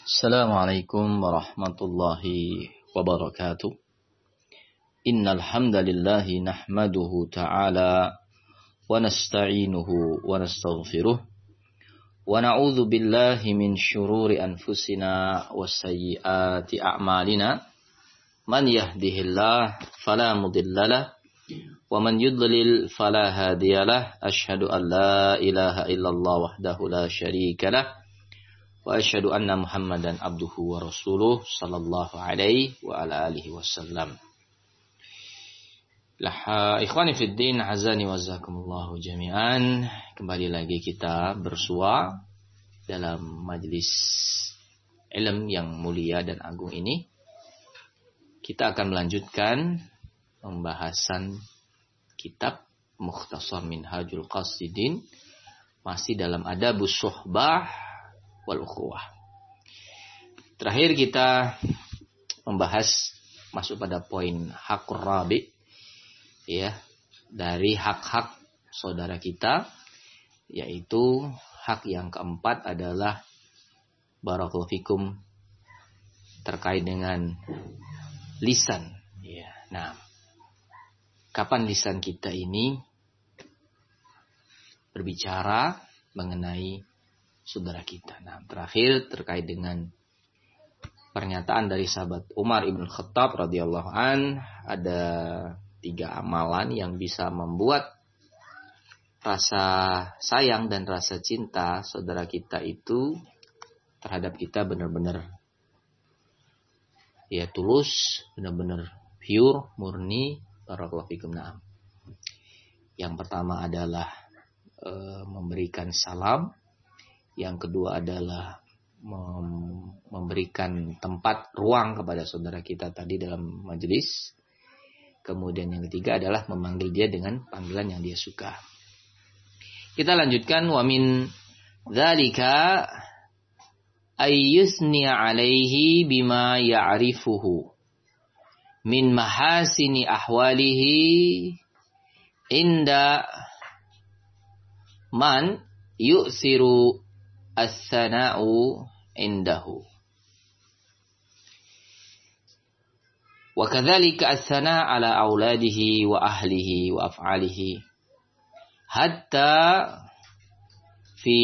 Assalamualaikum warahmatullahi wabarakatuh. Innal hamdalillah nahmaduhu ta'ala wa nasta'inuhu wa nastaghfiruh wa na'udzu billahi min syururi anfusina wa sayyiati a'malina. Man yahdihillah fala mudhillalah wa man yudlil fala hadiyalah. Asyhadu an la ilaha illallah wahdahu la syarikalah wa asyhadu anna Muhammadan abduhu wa rasuluh sallallahu alaihi wa ala alihi wasallam. Ikhwani fid din, azani wa jazakumullahu jami'an. Kembali lagi kita bersua dalam majlis ilmu yang mulia dan agung ini. Kita akan melanjutkan pembahasan kitab Mukhtasar Minhajul Qasidin, masih dalam adabus suhbah wal ukhuwah. Terakhir kita membahas masuk pada poin hakur rabi, ya, dari hak-hak saudara kita, yaitu hak yang keempat adalah barakallahu fikum terkait dengan lisan, ya. Nah, kapan lisan kita ini berbicara mengenai saudara kita. Nah, terakhir terkait dengan pernyataan dari sahabat Umar ibn Khattab radhiyallahu an, ada 3 amalan yang bisa membuat rasa sayang dan rasa cinta saudara kita itu terhadap kita benar-benar ya tulus, benar-benar pure, murni. Barakallahu fikum. Nah, yang pertama adalah memberikan salam. Yang kedua adalah memberikan tempat, ruang kepada saudara kita tadi dalam majelis. Kemudian yang ketiga adalah memanggil dia dengan panggilan yang dia suka. Kita lanjutkan. Wa min dzalika ayyusni alaihi bima ya'rifuhu min mahasini ahwalihi inda man yu'siru as-sana'u indahu. Wa kadzalika as-sana' ala auladihi wa ahlihi wa af'alihi hatta fi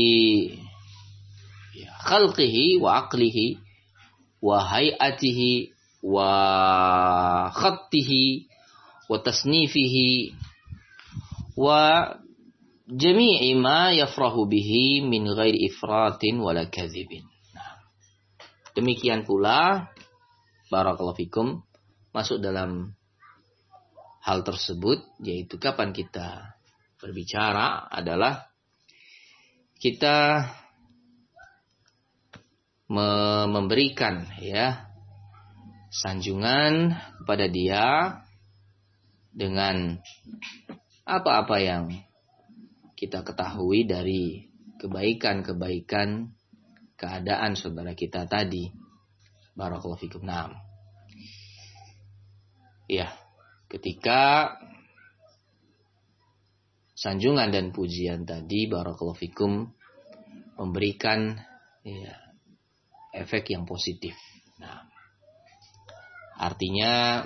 khalqihi wa aqlihi wa hay'atihi wa khattihi wa tasnifihi wa jami'i ma yafrahu bihi min ghairi ifratin wala kadzibin. Nah, demikian pula barakallahu fikum masuk dalam hal tersebut, yaitu kapan kita berbicara adalah kita memberikan ya sanjungan kepada dia dengan apa-apa yang kita ketahui dari kebaikan-kebaikan keadaan saudara kita tadi. Barakallahu fikum. Naam. Ya, ketika sanjungan dan pujian tadi barakallahu fikum memberikan ya, efek yang positif. Nah, artinya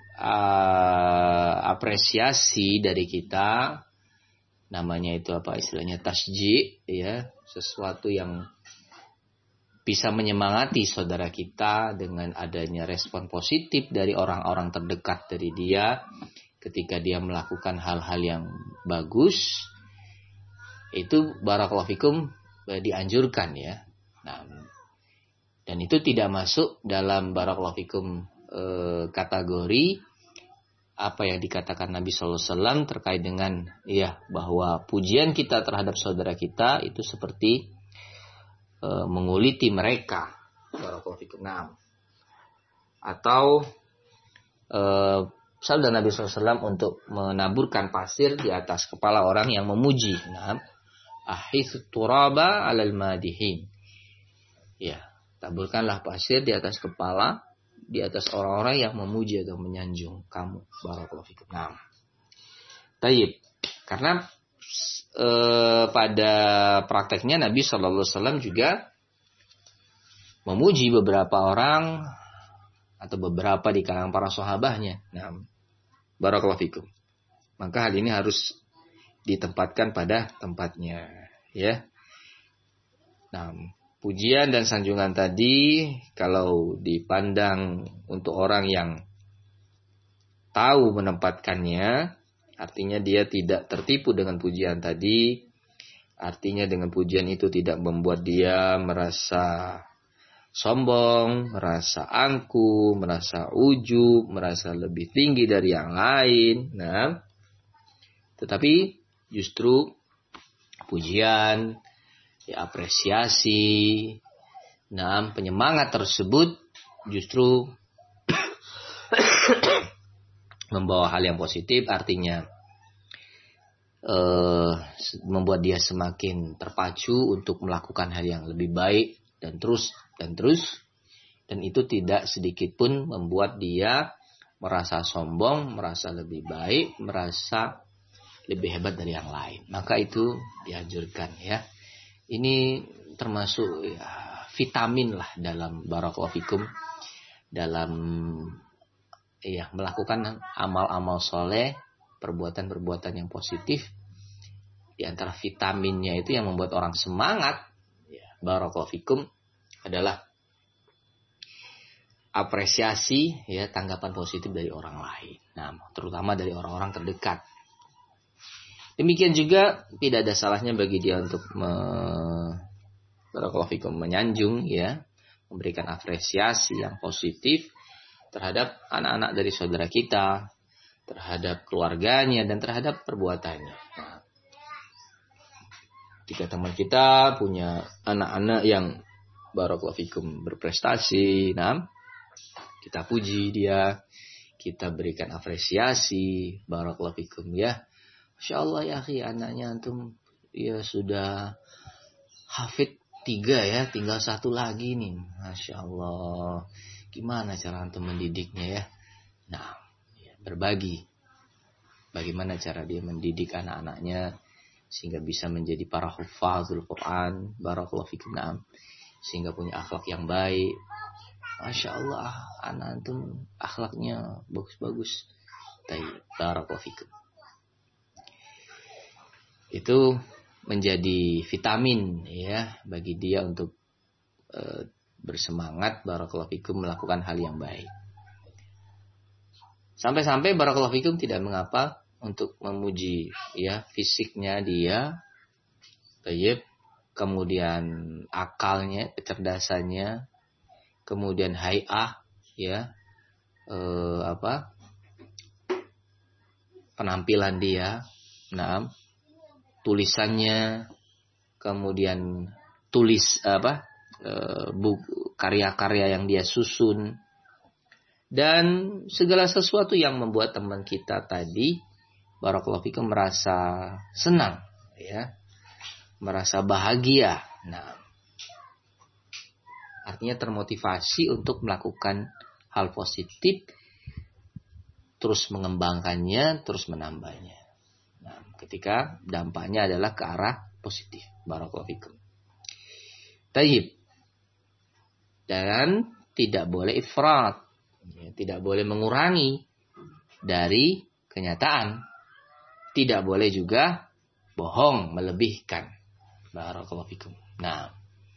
apresiasi dari kita, namanya itu apa istilahnya, tasji, ya, sesuatu yang bisa menyemangati saudara kita dengan adanya respon positif dari orang-orang terdekat dari dia ketika dia melakukan hal-hal yang bagus, itu barakallahu fikum dianjurkan ya. Nah, dan itu tidak masuk dalam barakallahu fikum kategori apa yang dikatakan Nabi sallallahu alaihi wasallam terkait dengan ya bahwa pujian kita terhadap saudara kita itu seperti menguliti mereka. Barakallahu fikum. Nah, atau sabda Nabi sallallahu alaihi wasallam untuk menaburkan pasir di atas kepala orang yang memuji. Nah, ahitsu turaba 'alal madihin. Ya, taburkanlah pasir di atas kepala, di atas orang-orang yang memuji atau menyanjung kamu. Barakallahu fikum. Nah, tayyib. Karena pada prakteknya Nabi Shallallahu Alaihi Wasallam juga memuji beberapa orang atau beberapa di kalangan para sahabatnya. Nah, barakallahu fikum. Maka hal ini harus ditempatkan pada tempatnya, ya. Nah, pujian dan sanjungan tadi kalau dipandang untuk orang yang tahu menempatkannya, artinya dia tidak tertipu dengan pujian tadi. Artinya dengan pujian itu tidak membuat dia merasa sombong, merasa angkuh, merasa ujub, merasa lebih tinggi dari yang lain. Nah, tetapi justru pujian, apresiasi, nah, penyemangat tersebut justru membawa hal yang positif, artinya membuat dia semakin terpacu untuk melakukan hal yang lebih baik dan terus, dan itu tidak sedikit pun membuat dia merasa sombong, merasa lebih baik, merasa lebih hebat dari yang lain. Maka itu dianjurkan, ya. Ini termasuk vitamin lah dalam barakallahu fikum, dalam melakukan amal-amal soleh, perbuatan-perbuatan yang positif. Di antara vitaminnya itu yang membuat orang semangat, barakallahu fikum, adalah apresiasi, tanggapan positif dari orang lain. Nah, terutama dari orang-orang terdekat. Demikian juga tidak ada salahnya bagi dia untuk barakallahu fikum, menyanjung, memberikan apresiasi yang positif terhadap anak-anak dari saudara kita, terhadap keluarganya, dan terhadap perbuatannya. Nah, jika teman kita punya anak-anak yang barakallahu fikum berprestasi, nah, kita puji dia, kita berikan apresiasi, barakallahu fikum, ya. Masya Allah ya akhi, anaknya antum sudah hafid 3, tinggal 1 lagi nih. Masya Allah, gimana cara antum mendidiknya, ya? Nah, berbagi bagaimana cara dia mendidik anak-anaknya sehingga bisa menjadi para hufazul Quran, barakallahu fikum, sehingga punya akhlak yang baik. Masya Allah, anak antum akhlaknya bagus-bagus. Barakallahu fikum. Itu menjadi vitamin, bagi dia untuk bersemangat, barakallahu fikum, melakukan hal yang baik. Sampai-sampai barakallahu fikum tidak mengapa untuk memuji, fisiknya dia, kemudian akalnya, kecerdasannya, kemudian hay'ah, penampilan dia, tulisannya, kemudian karya-karya yang dia susun, dan segala sesuatu yang membuat teman kita tadi barakallahu fikum merasa senang, merasa bahagia. Nah, artinya termotivasi untuk melakukan hal positif, terus mengembangkannya, terus menambahnya. Nah, ketika dampaknya adalah ke arah positif, barakallahu fikum. Tayyib. Dan tidak boleh ifrat, tidak boleh mengurangi dari kenyataan, tidak boleh juga bohong, melebihkan, barakallahu fikum. Nah,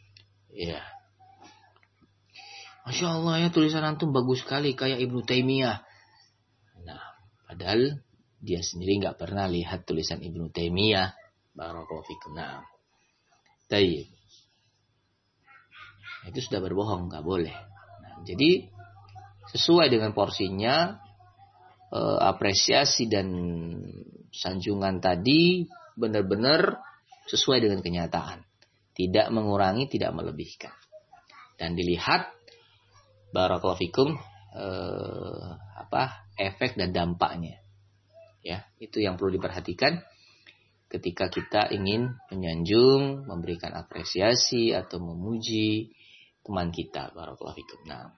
Masya Allah ya, tulisan antum bagus sekali kayak Ibnu Taimiyah. Nah, padahal dia sendiri nggak pernah lihat tulisan Ibnu Taimiyah, barakallahu fikum. Nah, tayyib. Itu sudah berbohong, nggak boleh. Nah, jadi sesuai dengan porsinya, apresiasi dan sanjungan tadi benar-benar sesuai dengan kenyataan, tidak mengurangi, tidak melebihkan, dan dilihat barakallahu fikum efek dan dampaknya. Itu yang perlu diperhatikan ketika kita ingin menyanjung, memberikan apresiasi atau memuji teman kita, barakallahu fikum. Nah,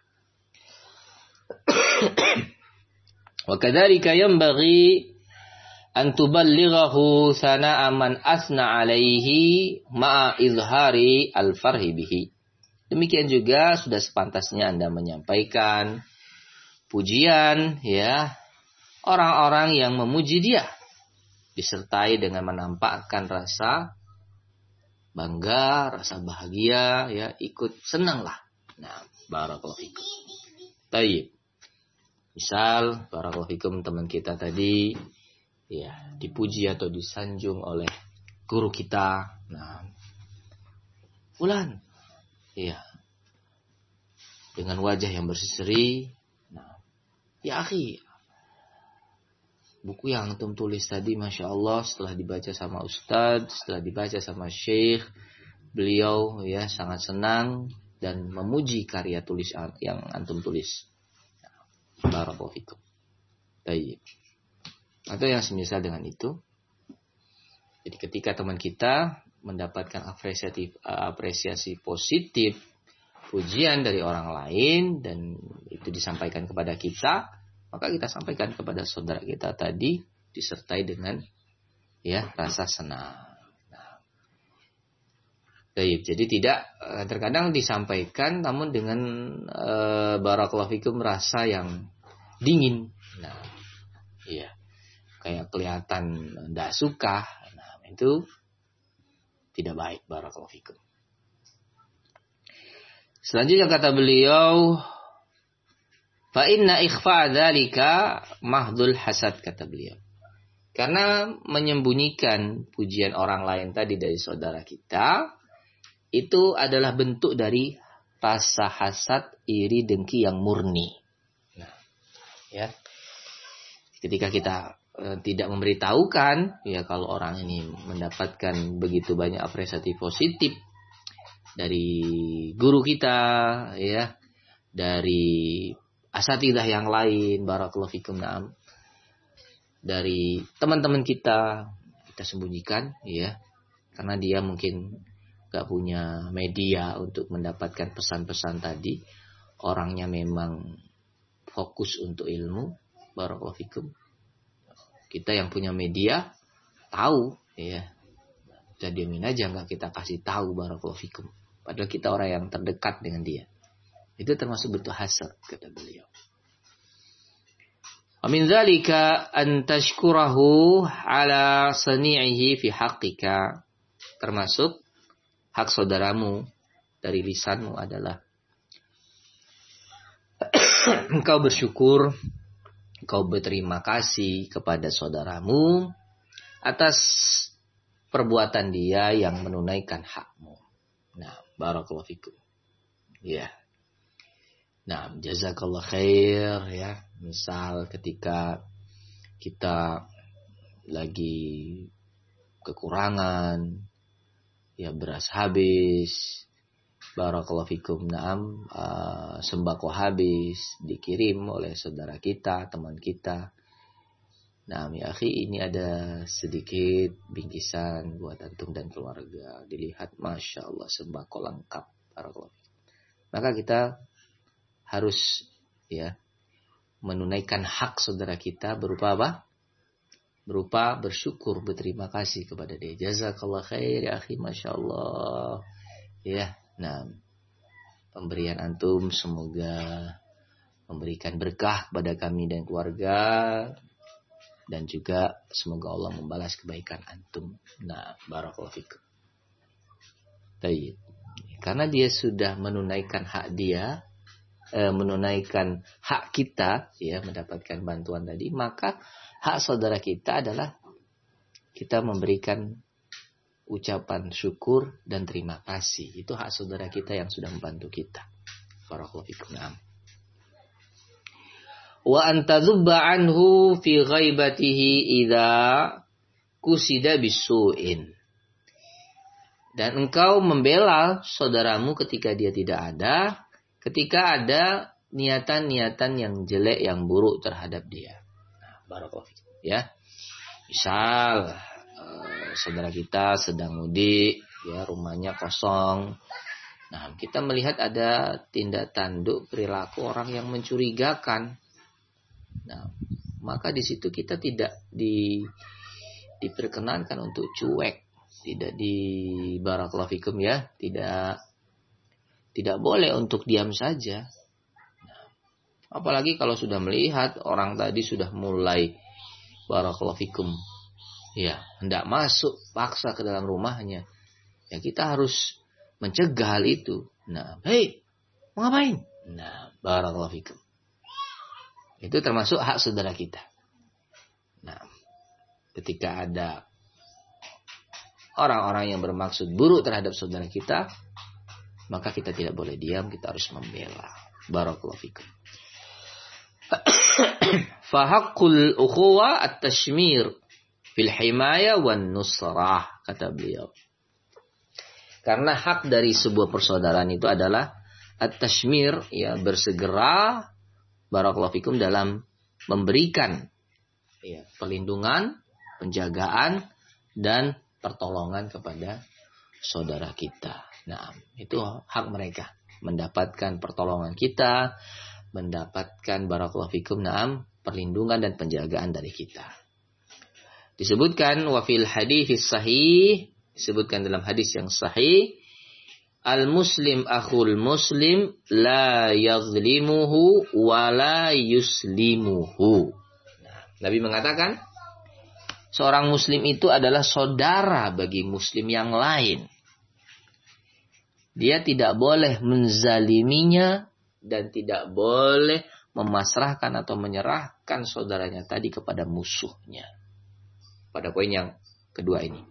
wa kadzalika yanbaghi an tuballighahu sana'a man asna 'alaihi ma'a izhari al-farhi bihi. Demikian juga sudah sepantasnya Anda menyampaikan pujian ya orang-orang yang memuji dia, disertai dengan menampakkan rasa bangga, rasa bahagia, ya ikut senanglah. Nah, barakallahu fikum. Baik. Misal barakallahu fikum teman kita tadi ya dipuji atau disanjung oleh guru kita. Nah, fulan ya dengan wajah yang berseri. Nah, ya akhi, buku yang antum tulis tadi Masya Allah setelah dibaca sama Ustadz, setelah dibaca sama Syekh, beliau ya sangat senang dan memuji karya tulis yang antum tulis. Barakallahu fikum. Baik. Atau yang semisal dengan itu. Jadi ketika teman kita mendapatkan apresiasi positif, pujian dari orang lain dan itu disampaikan kepada kita, maka kita sampaikan kepada saudara kita tadi disertai dengan ya rasa senang. Nah, jadi tidak terkadang disampaikan namun dengan barakallahu fikum rasa yang dingin. Nah, iya. Kayak kelihatan tidak suka. Nah, itu tidak baik barakallahu fikum. Selanjutnya kata beliau, fa inna ikhfa dzalika mahdul hasad, kata beliau. Karena menyembunyikan pujian orang lain tadi dari saudara kita itu adalah bentuk dari rasa hasad, iri, dengki yang murni. Nah, ya. Ketika kita tidak memberitahukan ya kalau orang ini mendapatkan begitu banyak apresiasi positif dari guru kita ya, dari asatidzah yang lain, barakallahu fikum, na'am, dari teman-teman kita sembunyikan ya, karena dia mungkin gak punya media untuk mendapatkan pesan-pesan tadi, orangnya memang fokus untuk ilmu, barakallahu fikum. Kita yang punya media tahu ya, kita diamin aja, nggak kita kasih tahu, barakallahu fikum. Padahal kita orang yang terdekat dengan dia. Itu termasuk bentuk hasad, kata beliau. Wa min dzalika an tashkurahu ala sani'ihi fi haqqika. Termasuk hak saudaramu dari lisanmu adalah engkau bersyukur, engkau berterima kasih kepada saudaramu atas perbuatan dia yang menunaikan hakmu. Nah, barakallahu fikum. Ya. Nah, jazakallah khair ya. Misal ketika kita lagi kekurangan, ya beras habis, barakallahu fikum, naam, sembako habis, dikirim oleh saudara kita, teman kita. Naam ya akhi, ini ada sedikit bingkisan buat antum dan keluarga. Dilihat, Masya Allah, sembako lengkap, barakallahu fikum. Maka kita harus ya menunaikan hak saudara kita berupa apa? Berupa bersyukur, berterima kasih kepada dia. Jazakallah khair ya akhi, Masya Allah. Ya, nah, pemberian antum semoga memberikan berkah kepada kami dan keluarga, dan juga semoga Allah membalas kebaikan antum. Nah, barakallahu fikum. Baik. Karena dia sudah menunaikan hak dia, menunaikan hak kita, ya, mendapatkan bantuan tadi, maka hak saudara kita adalah kita memberikan ucapan syukur dan terima kasih. Itu hak saudara kita yang sudah membantu kita. Barakallahu fikum. Wa antadzubba anhu fi ghaibatihi idza kusida bisu'in. Dan engkau membela saudaramu ketika dia tidak ada, ketika ada niatan-niatan yang jelek, yang buruk terhadap dia. Nah, barakallahu fikum, ya. Misal saudara kita sedang mudik, ya, rumahnya kosong. Nah, kita melihat ada tindak tanduk perilaku orang yang mencurigakan. Nah, maka di situ kita tidak diperkenankan untuk cuek, tidak di barakallahu fikum, ya, tidak tidak boleh untuk diam saja. Apalagi kalau sudah melihat orang tadi sudah mulai barakallahu fikum, ya, hendak masuk paksa ke dalam rumahnya. Ya kita harus mencegah hal itu. Nah, hei, mau ngapain? Nah, barakallahu fikum. Itu termasuk hak saudara kita. Nah, ketika ada orang-orang yang bermaksud buruk terhadap saudara kita, maka kita tidak boleh diam, kita harus membela. Barakallahu fikum. Fahaqqul ukhuwa at-tashmir fil himaya wan nusrah, kata beliau. Karena hak dari sebuah persaudaraan itu adalah at-tashmir, ya, bersegera barakallahu fikum dalam memberikan, ya, perlindungan, penjagaan dan pertolongan kepada saudara kita. Nah, itu hak mereka mendapatkan pertolongan kita, mendapatkan barakallahu fikum, na'am, perlindungan dan penjagaan dari kita. Disebutkan wa fil hadits sahih, disebutkan dalam hadis yang sahih, al muslim akhul muslim la yazlimuhu wa la yuslimuhu. Nah, Nabi mengatakan seorang muslim itu adalah saudara bagi muslim yang lain. Dia tidak boleh menzaliminya dan tidak boleh memasrahkan atau menyerahkan saudaranya tadi kepada musuhnya. Pada poin yang kedua ini.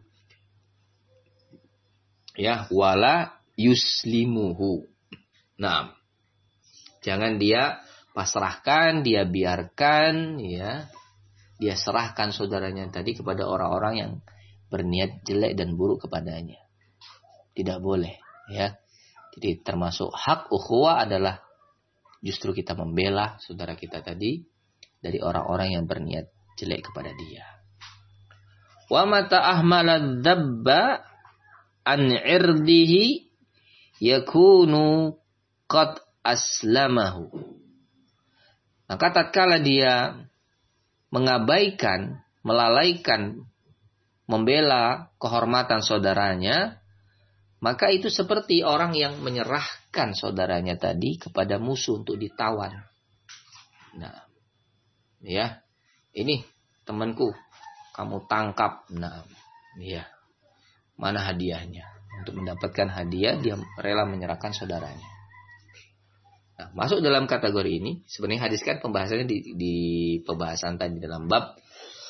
Ya, wala yuslimuhu. Nah, jangan dia pasrahkan, dia biarkan, ya, dia serahkan saudaranya tadi kepada orang-orang yang berniat jelek dan buruk kepadanya. Tidak boleh, ya. Jadi termasuk hak ukhuwah adalah justru kita membela saudara kita tadi dari orang-orang yang berniat jelek kepada dia. Wa mata ahmala dzabba an irdihi yakunu qad aslamahu. Maka tatkala dia mengabaikan, melalaikan, membela kehormatan saudaranya, maka itu seperti orang yang menyerahkan saudaranya tadi kepada musuh untuk ditawan. Nah, ya, ini temanku, kamu tangkap. Nah, ya, mana hadiahnya? Untuk mendapatkan hadiah, dia rela menyerahkan saudaranya. Nah, masuk dalam kategori ini, sebenarnya hadis kan pembahasannya di pembahasan tadi dalam bab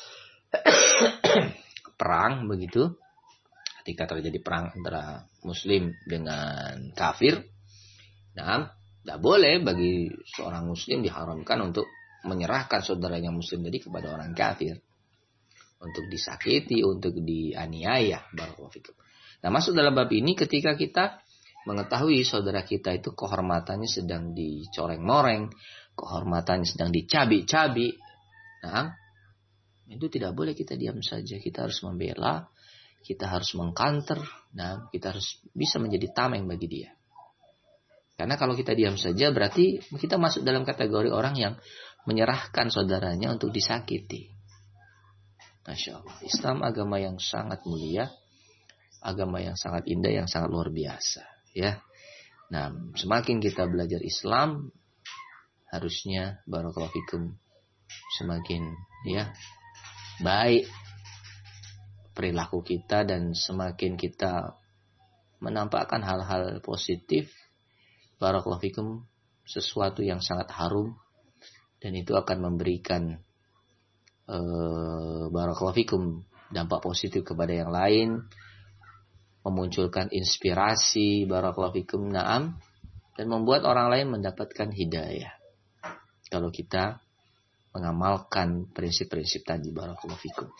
perang, begitu. Ketika terjadi perang antara muslim dengan kafir, nah, tidak boleh bagi seorang muslim, diharamkan untuk menyerahkan saudaranya muslim tadi kepada orang kafir, untuk disakiti, untuk dianiaya. Barakallahu fikum. Nah, masuk dalam bab ini ketika kita mengetahui saudara kita itu kehormatannya sedang dicoreng-moreng, kehormatannya sedang dicabik-cabik, nah, itu tidak boleh kita diam saja. Kita harus membela, kita harus mengcounter, nah, kita harus bisa menjadi tameng bagi dia. Karena kalau kita diam saja berarti kita masuk dalam kategori orang yang menyerahkan saudaranya untuk disakiti. Masya Allah, Islam agama yang sangat mulia, agama yang sangat indah, yang sangat luar biasa, ya. Nah, semakin kita belajar Islam, harusnya barakallahu fikum semakin, ya, baik perilaku kita dan semakin kita menampakkan hal-hal positif, barakallahu fikum, sesuatu yang sangat harum, dan itu akan memberikan barakallahu fikum dampak positif kepada yang lain, memunculkan inspirasi, barakallahu fikum, na'am, dan membuat orang lain mendapatkan hidayah kalau kita mengamalkan prinsip-prinsip tadi, barakallahu fikum.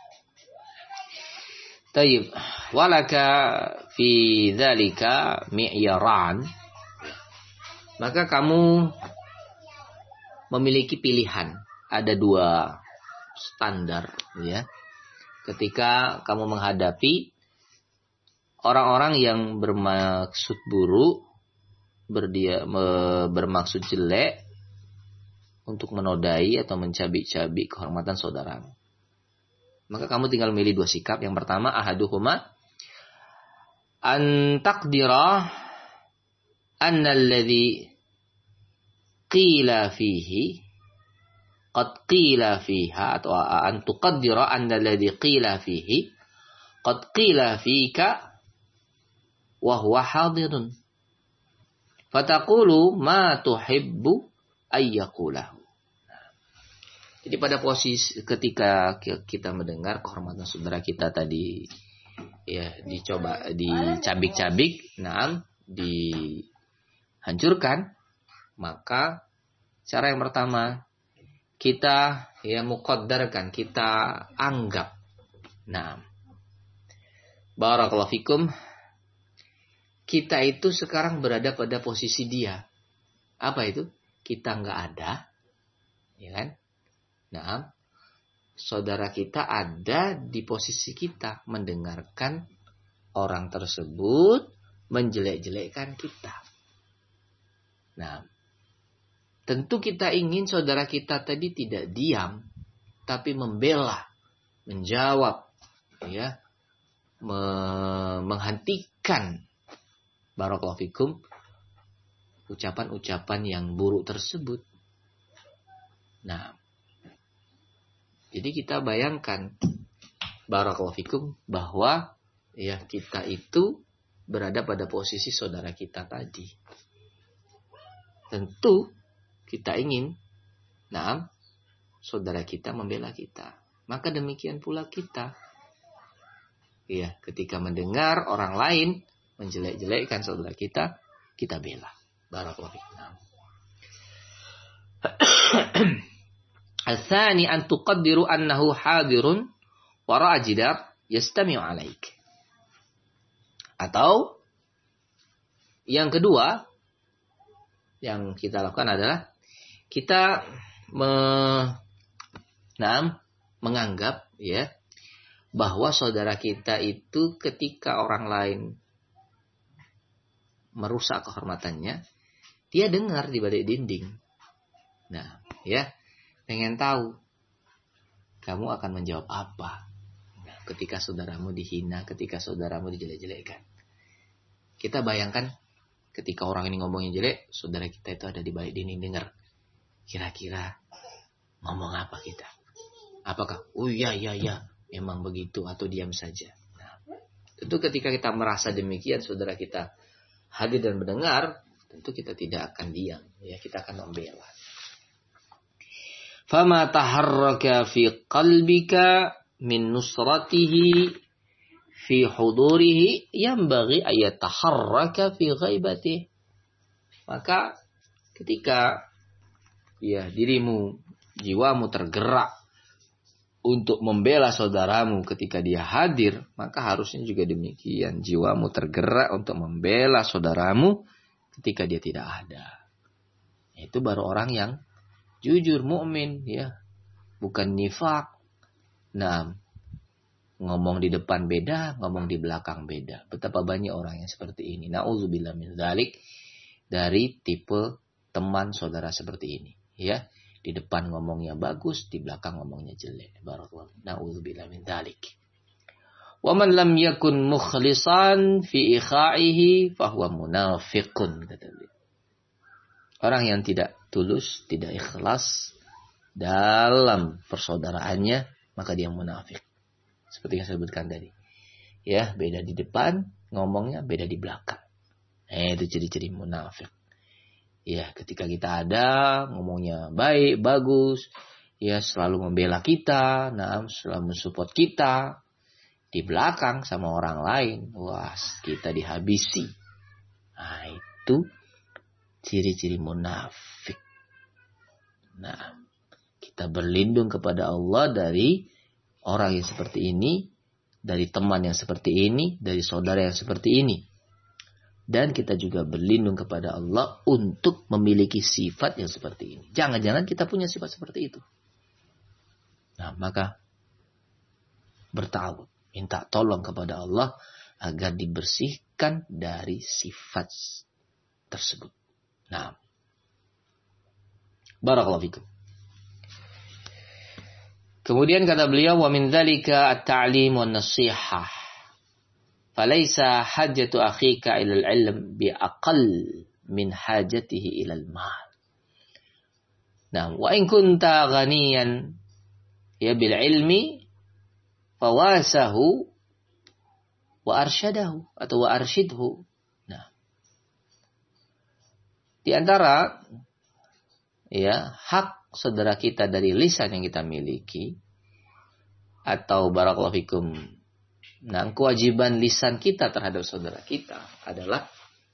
Tayyib, walaka fi dzalika mi'yaran, maka kamu memiliki pilihan, ada dua standar, ya, ketika kamu menghadapi orang-orang yang bermaksud buruk, bermaksud jelek untuk menodai atau mencabik-cabik kehormatan saudaramu. Maka kamu tinggal milih dua sikap. Yang pertama, ahaduhuma an taqdira anna alladhi qila fihi qad qila fiha, atau an tuqaddira anna alladhi qila fihi qad qila fika wa huwa hadirun fataqulu ma tuhibbu ayyaqulahu. Jadi pada posisi ketika kita mendengar kehormatan saudara kita tadi ya dicoba dicabik-cabik, dihancurkan, maka cara yang pertama kita ya muqaddarkan, kita anggap. Barakallahu fikum, kita itu sekarang berada pada posisi dia. Apa itu? Kita nggak ada, ya kan? Saudara kita ada di posisi kita, mendengarkan orang tersebut menjelek-jelekkan kita. Tentu kita ingin saudara kita tadi tidak diam, tapi membela, menjawab, ya, menghentikan, barakallahu fikum, ucapan-ucapan yang buruk tersebut. Jadi kita bayangkan, barakallahu fikum, bahwa ya kita itu berada pada posisi saudara kita tadi. Tentu kita ingin, saudara kita membela kita. Maka demikian pula kita. Ya, ketika mendengar orang lain menjelek-jelekkan saudara kita, kita bela. Barakallahu fikum. Al-thani an tuqaddiru annahu hadirun wara'a jidar yastami'u 'alaik. Atau yang kedua yang kita lakukan adalah kita menganggap ya bahwa saudara kita itu ketika orang lain merusak kehormatannya, dia dengar di balik dinding. Pengen tahu kamu akan menjawab apa ketika saudaramu dihina, ketika saudaramu dijelek-jelekkan. Kita bayangkan ketika orang ini ngomongin jelek, saudara kita itu ada di balik dinding dengar. Kira-kira ngomong apa kita? Apakah iya memang begitu, atau diam saja? Tentu ketika kita merasa demikian, saudara kita hadir dan mendengar, tentu kita tidak akan diam, ya, kita akan membela. Fama taharraka fi qalbika min nusratihi fi hudurihi yanbaghi ayataharraka fi ghaibatihi. Maka ketika ya dirimu, jiwamu tergerak untuk membela saudaramu ketika dia hadir, maka harusnya juga demikian, jiwamu tergerak untuk membela saudaramu ketika dia tidak ada. Itu baru orang yang jujur, mukmin, ya, bukan nifak. Ngomong di depan beda, ngomong di belakang beda. Betapa banyak orang yang seperti ini. Na'udzubillah min dzalik, dari tipe teman saudara seperti ini, ya. Di depan ngomongnya bagus, di belakang ngomongnya jelek. Barakallahu. Na'udzubillah min dzalik. Wa man lam yakun mukhlisan fi ikha'ihi fahuwa munafiqun, kata beliau. Orang yang tidak tulus, tidak ikhlas dalam persaudaraannya, maka dia munafik. Seperti yang saya sebutkan tadi. Ya, beda di depan ngomongnya, beda di belakang. Itu ciri-ciri munafik. Ya, ketika kita ada, ngomongnya baik, bagus, ya, selalu membela kita, selalu mensupport kita. Di belakang sama orang lain, wah, kita dihabisi. Itu ciri-ciri munafik. Kita berlindung kepada Allah dari orang yang seperti ini, dari teman yang seperti ini, dari saudara yang seperti ini. Dan kita juga berlindung kepada Allah untuk memiliki sifat yang seperti ini. Jangan-jangan kita punya sifat seperti itu. Maka bertawud, minta tolong kepada Allah agar dibersihkan dari sifat tersebut. Barakallahu fikum. Kemudian kata beliau, wa min dzalika at-ta'lim wan nasihah. Falaysa hajjatu akhika ila al-'ilm bi aqall min hajatihi ilal mal. Nah, wa in kunta ghaniyan ya bil ilmi fawasahu wa arsyadahu atau wa arsyidhu. Nah, di antara ya hak saudara kita dari lisan yang kita miliki atau barakallahu fikum, nah kewajiban lisan kita terhadap saudara kita adalah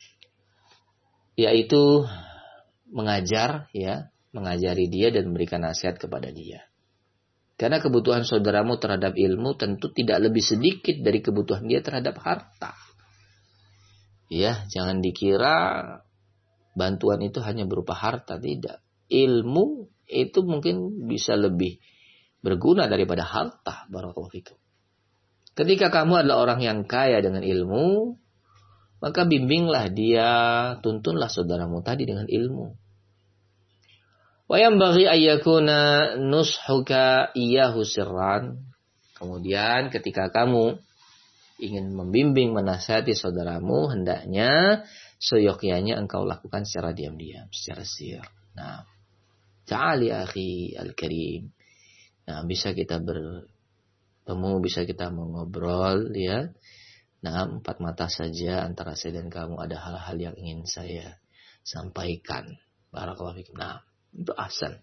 yaitu mengajar ya, mengajari dia dan memberikan nasihat kepada dia. Karena kebutuhan saudaramu terhadap ilmu tentu tidak lebih sedikit dari kebutuhan dia terhadap harta. Ya, jangan dikira bantuan itu hanya berupa harta, tidak. Ilmu itu mungkin bisa lebih berguna daripada harta, barakallahu fikum. Ketika kamu adalah orang yang kaya dengan ilmu, maka bimbinglah dia, tuntunlah saudaramu tadi dengan ilmu. Wa yanbaghi ayyakuna nushuka iyyahu sirran. Kemudian ketika kamu ingin membimbing menasihati saudaramu, hendaknya seyogyanya engkau lakukan secara diam-diam, secara sir. Nah, ta'ali akhi al-karim. Nah, bisa kita bertemu, bisa kita mengobrol ya. Nah, 4 mata saja antara saya dan kamu, ada hal-hal yang ingin saya sampaikan. Barakallahu fikum. Nah, itu ahsan.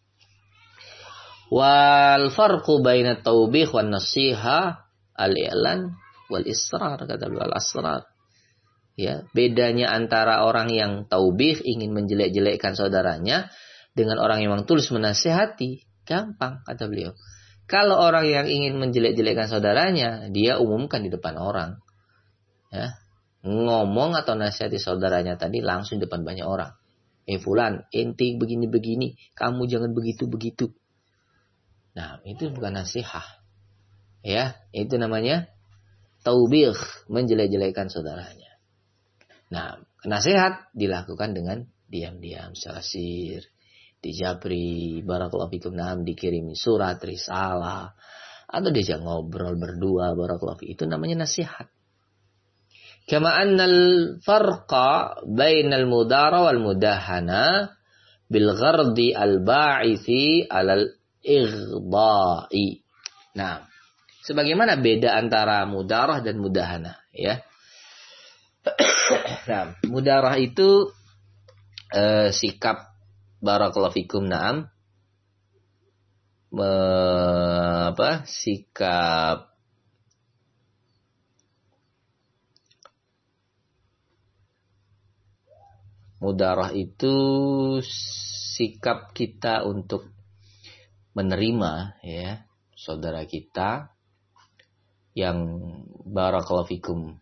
Wal farqu baina taubih wan nasiha al-i'lan wal israr, kata beliau, al-asrar. Ya, bedanya antara orang yang taubih ingin menjelek-jelekkan saudaranya dengan orang yang tulis menasihati, gampang kata beliau. Kalau orang yang ingin menjelek-jelekkan saudaranya, dia umumkan di depan orang. Ya, ngomong atau nasihati saudaranya tadi langsung di depan banyak orang. Fulan, ente begini-begini, kamu jangan begitu-begitu. Nah, itu bukan nasihat. Ya, itu namanya taubih, menjelek-jelekkan saudaranya. Nah, nasihat dilakukan dengan diam-diam, secara sir, dijabri, barakallahu fikum, dikirimi surat, risalah, atau diajak ngobrol berdua, barakallahu fikum. Itu namanya nasihat. Kama annal farqa bainal mudara wal mudahana bil ghardi al ba'ithi alal ighdai. Nah, sebagaimana beda antara mudarah dan mudahana, ya. Nah, mudarah itu sikap barakallahu fikum, sikap mudarah itu sikap kita untuk menerima ya saudara kita yang barakallahu fikum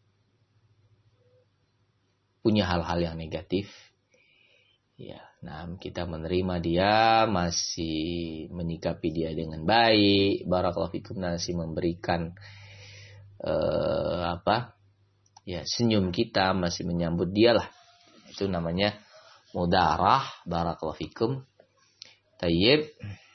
punya hal-hal yang negatif. Ya, nah kita menerima dia, masih menyikapi dia dengan baik, barakallahu fikum, masih memberikan senyum kita, masih menyambut dia lah. Itu namanya mudarah, barakallahu fikum. Tayyib.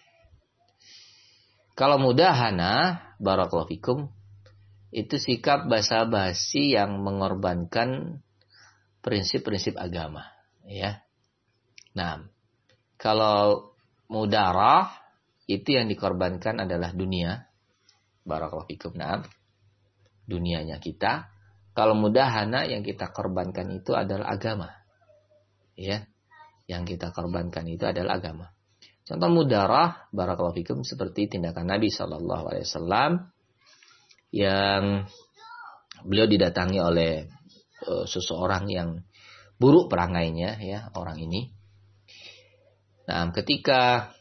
Kalau mudahana, barakallahu fikum, itu sikap basa-basi yang mengorbankan prinsip-prinsip agama, ya. Nah, kalau mudarah itu yang dikorbankan adalah dunia, barakallahu fikum. Nah, dunianya kita. Kalau mudahana yang kita korbankan itu adalah agama. Ya, yang kita korbankan itu adalah agama. Contoh mudarah, barakallahu fikum, seperti tindakan Nabi SAW yang beliau didatangi oleh seseorang yang buruk perangainya, ya, orang ini. Nah, ketika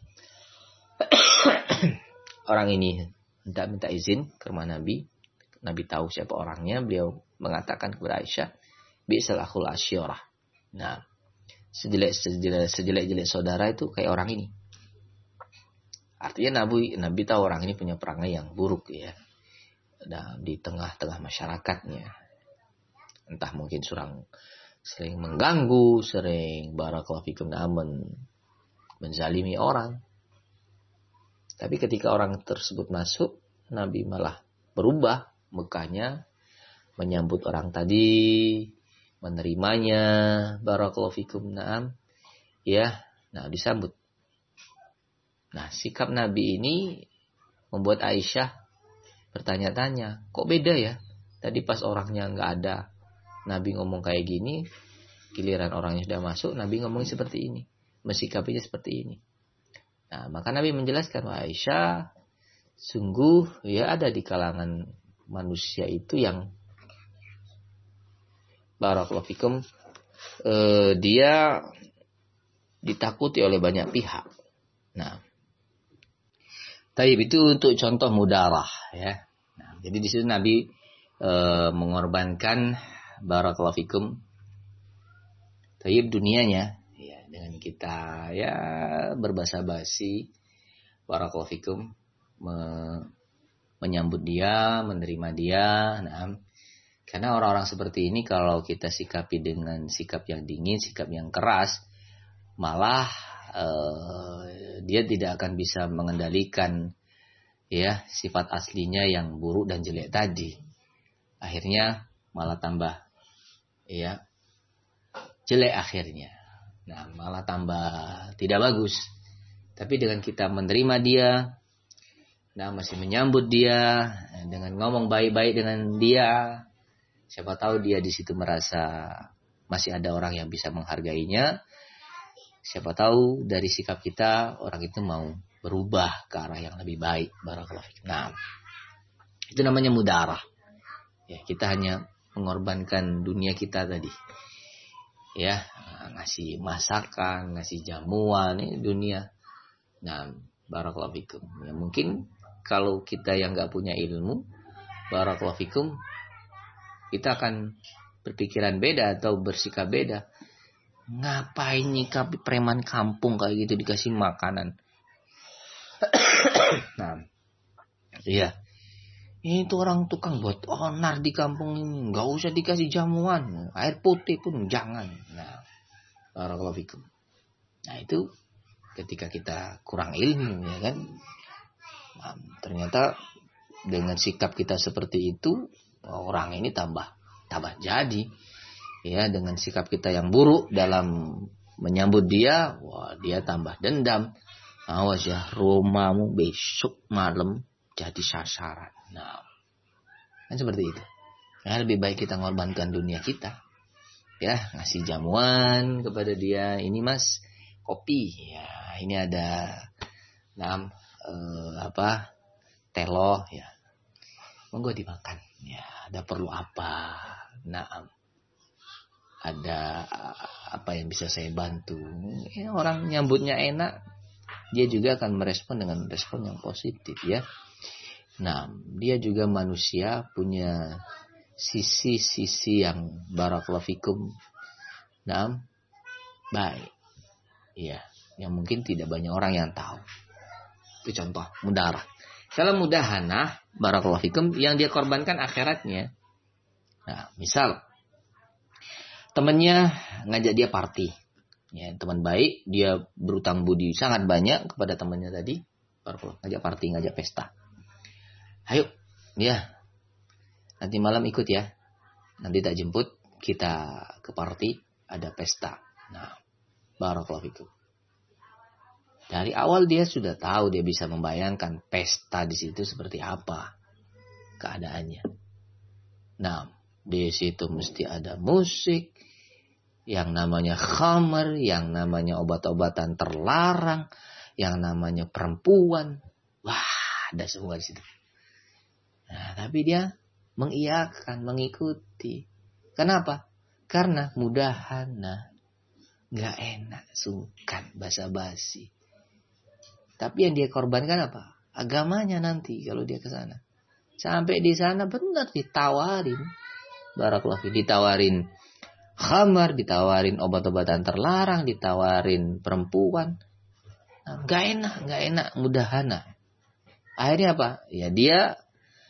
orang ini minta izin ke rumah Nabi, Nabi tahu siapa orangnya, beliau mengatakan kepada Aisyah, bi'sal akhul asyirah. Nah, sejelek-jelek saudara itu kayak orang ini. Artinya Nabi tahu orang ini punya perangai yang buruk, ya. Nah, di tengah-tengah masyarakatnya. Entah mungkin sering mengganggu, sering barakallahu fikum menzalimi orang. Tapi ketika orang tersebut masuk, Nabi malah berubah mukanya, menyambut orang tadi menerimanya, barakallahu fikum, na'am, ya, nah disambut. Nah, sikap Nabi ini membuat Aisyah bertanya-tanya, kok beda ya? Tadi pas orangnya nggak ada, Nabi ngomong kayak gini, giliran orangnya sudah masuk, Nabi ngomong seperti ini, mensikapinya seperti ini. Nah, maka Nabi menjelaskan, Aisyah, sungguh ya ada di kalangan manusia itu yang barakallahu fikum, dia ditakuti oleh banyak pihak. Nah, taib itu untuk contoh mudarah ya. Nah, jadi di situ Nabi mengorbankan barakallahu fikum taib dunianya ya, dengan kita ya berbahasa basi barakallahu fikum menyambut dia, menerima dia. Nah, karena orang-orang seperti ini kalau kita sikapi dengan sikap yang dingin, sikap yang keras, malah dia tidak akan bisa mengendalikan ya sifat aslinya yang buruk dan jelek tadi. Akhirnya malah tambah ya jelek akhirnya. Nah, malah tambah tidak bagus. Tapi dengan kita menerima dia, nah masih menyambut dia dengan ngomong baik-baik dengan dia, siapa tahu dia di situ merasa masih ada orang yang bisa menghargainya. Siapa tahu dari sikap kita orang itu mau berubah ke arah yang lebih baik. Barakallahu fiik. Nah, itu namanya mudarah. Ya, kita hanya mengorbankan dunia kita tadi. Ya, ngasih masakan, ngasih jamuan, ini dunia. Nah, barakallahu fikum. Ya, mungkin kalau kita yang nggak punya ilmu, barakallahu fikum, kita akan berpikiran beda atau bersikap beda. Ngapain nyikapi preman kampung kayak gitu dikasih makanan? Nah, iya. Itu orang tukang buat onar di kampung ini, nggak usah dikasih jamuan, air putih pun jangan. Nah, barakallahu fikum. Nah, itu ketika kita kurang ilmu ya kan. Nah, ternyata dengan sikap kita seperti itu, orang ini tambah jadi. Ya, dengan sikap kita yang buruk dalam menyambut dia, wah dia tambah dendam. Awas ya, rumahmu besok malam jadi sasaran. Nah, kan seperti itu. Nah, lebih baik kita ngorbankan dunia kita. Ya, ngasih jamuan kepada dia. Ini mas, kopi. Ya, ini ada telo. Ya, monggo dimakan. Ya, ada perlu apa? Nah, ada apa yang bisa saya bantu? Ya, orang nyambutnya enak, dia juga akan merespon dengan respon yang positif ya. Nah, dia juga manusia punya sisi-sisi yang barakallahu fikum. Nah, baik. Ya, yang mungkin tidak banyak orang yang tahu. Itu contoh mudarah. Kalau mudahanah barakallahu fikum yang dia korbankan akhiratnya. Nah, misal temannya ngajak dia party. Ya, teman baik, dia berutang budi sangat banyak kepada temannya tadi. Ngajak party, ngajak pesta. Ayo, ya. Nanti malam ikut ya. Nanti tak jemput, kita ke party, ada pesta. Nah, barakallahu fikum. Dari awal dia sudah tahu, dia bisa membayangkan pesta di situ seperti apa keadaannya. Nah, di situ mesti ada musik, yang namanya khamar, yang namanya obat-obatan terlarang, yang namanya perempuan. Wah, ada semua di situ. Nah, tapi dia mengiyakan, mengikuti. Kenapa? Karena mudahana, nggak enak, sungkan, basa-basi. Tapi yang dia korbankan apa? Agamanya nanti kalau dia ke sana. Sampai di sana benar ditawarin, barakallahu fiik, ditawarin khamar, ditawarin obat-obatan terlarang, ditawarin perempuan. Nah, gak enak, mudahana. Akhirnya apa? Ya dia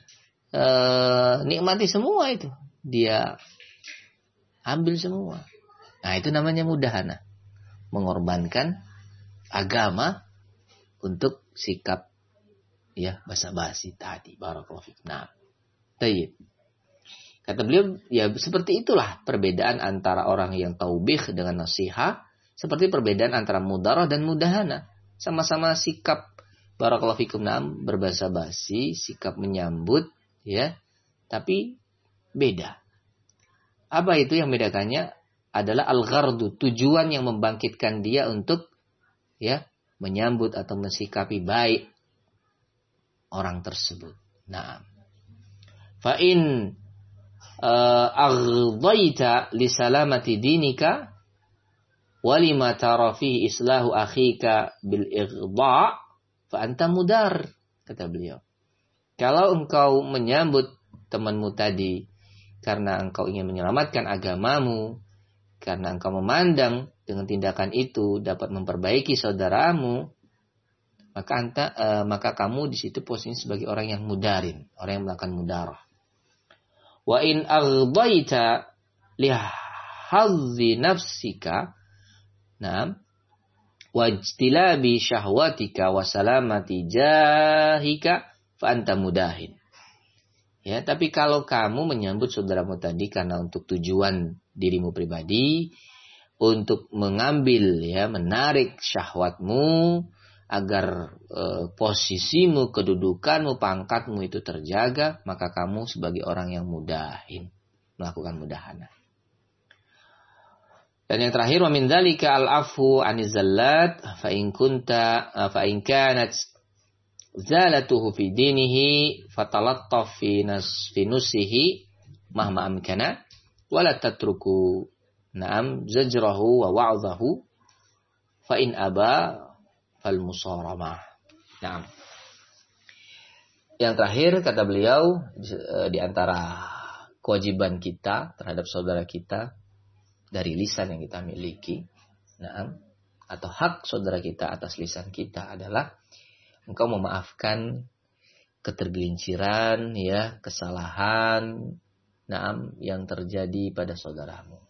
nikmati semua itu. Dia ambil semua. Nah, itu namanya mudahana. Mengorbankan agama untuk sikap ya basa-basi tadi. Barakallahu fiik. Nah, tayyib. Kata beliau, ya seperti itulah perbedaan antara orang yang taubih dengan nasihat, seperti perbedaan antara mudarah dan mudahana. Sama-sama sikap barakallahu fikum berbahasa basi, sikap menyambut, ya, tapi beda. Apa itu yang membedakannya? Adalah al-ghardu, tujuan yang membangkitkan dia untuk ya menyambut atau mensikapi baik orang tersebut. Nah, fa in aghdaita li salamati dinika wa lima tara fihi islahu akhika bil ighda fa anta mudar, kata beliau. Kalau engkau menyambut temanmu tadi karena engkau ingin menyelamatkan agamamu, karena engkau memandang dengan tindakan itu dapat memperbaiki saudaramu, maka kamu di situ posisinya sebagai orang yang mudarin, orang yang melakukan mudarah. Wa in aghdaita li hadzi nafsika, nah, wajtilabi syahwatika wa salamati jahika fa anta mudahin. Ya, tapi kalau kamu menyambut saudaramu tadi karena untuk tujuan dirimu pribadi, untuk mengambil ya, menarik syahwatmu agar posisimu, kedudukanmu, pangkatmu itu terjaga, maka kamu sebagai orang yang mudahin, melakukan mudahana. Dan yang terakhir, wa min dzalika al-afu 'anil zallat fa in kanat zalatuhu fi dinihi fatalattaf fi nusihi mahma amkana wala tatruku zajrahu wa wa'dhahu fa in aba fal musaramah. Nah, yang terakhir kata beliau, di antara kewajiban kita terhadap saudara kita dari lisan yang kita miliki, atau hak saudara kita atas lisan kita adalah engkau memaafkan ketergelinciran, ya, kesalahan, yang terjadi pada saudaramu.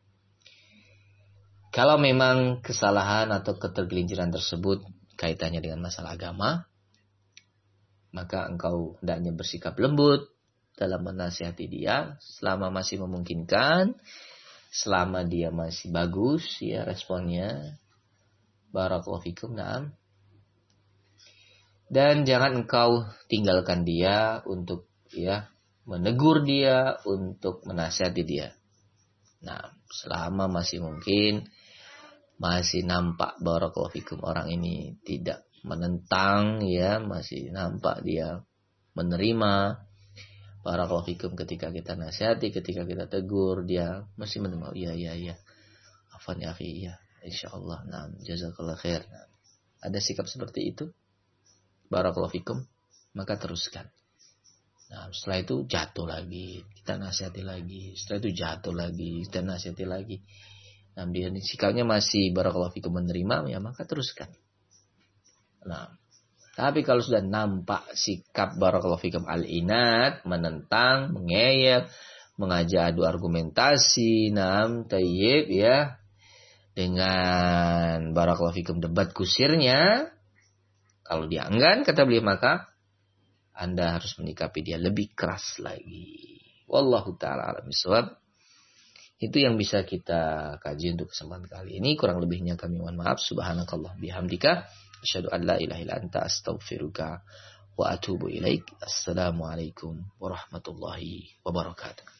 Kalau memang kesalahan atau ketergelinciran tersebut kaitannya dengan masalah agama, maka engkau hendaknya bersikap lembut dalam menasihati dia selama masih memungkinkan, selama dia masih bagus, ya, responnya. Barakallahu fikum, na'am. Dan jangan engkau tinggalkan dia untuk ya menegur dia, untuk menasihati dia. Nah, selama masih mungkin, masih nampak barakallahu fikum orang ini tidak menentang, ya, masih nampak dia menerima barakallahu fikum ketika kita nasihati, ketika kita tegur, dia masih menerima, iya, afwan ya akhi, ya, insyaallah, nah, jazakallah khair. Nah, ada sikap seperti itu, barakallahu fikum, maka teruskan. Nah, setelah itu jatuh lagi, kita nasihati lagi, setelah itu jatuh lagi, kita nasihati lagi. Nah, dia sikapnya masih barakallahu fikum menerima, ya, maka teruskan. Nah, tapi kalau sudah nampak sikap barakallahu fikum al-inat, menentang, mengeyel, mengajak adu argumentasi, tayyib, ya, dengan barakallahu fikum debat kusirnya, kalau dia enggan, kata beliau, maka Anda harus menyikapi dia lebih keras lagi. Wallahu ta'ala a'lam bishawab. Itu yang bisa kita kaji untuk kesempatan kali ini. Kurang lebihnya kami mohon maaf. Subhanakallah bihamdika asyhadu an la ilaha illa anta astaghfiruka wa atubu ilaik. Assalamualaikum warahmatullahi wabarakatuh.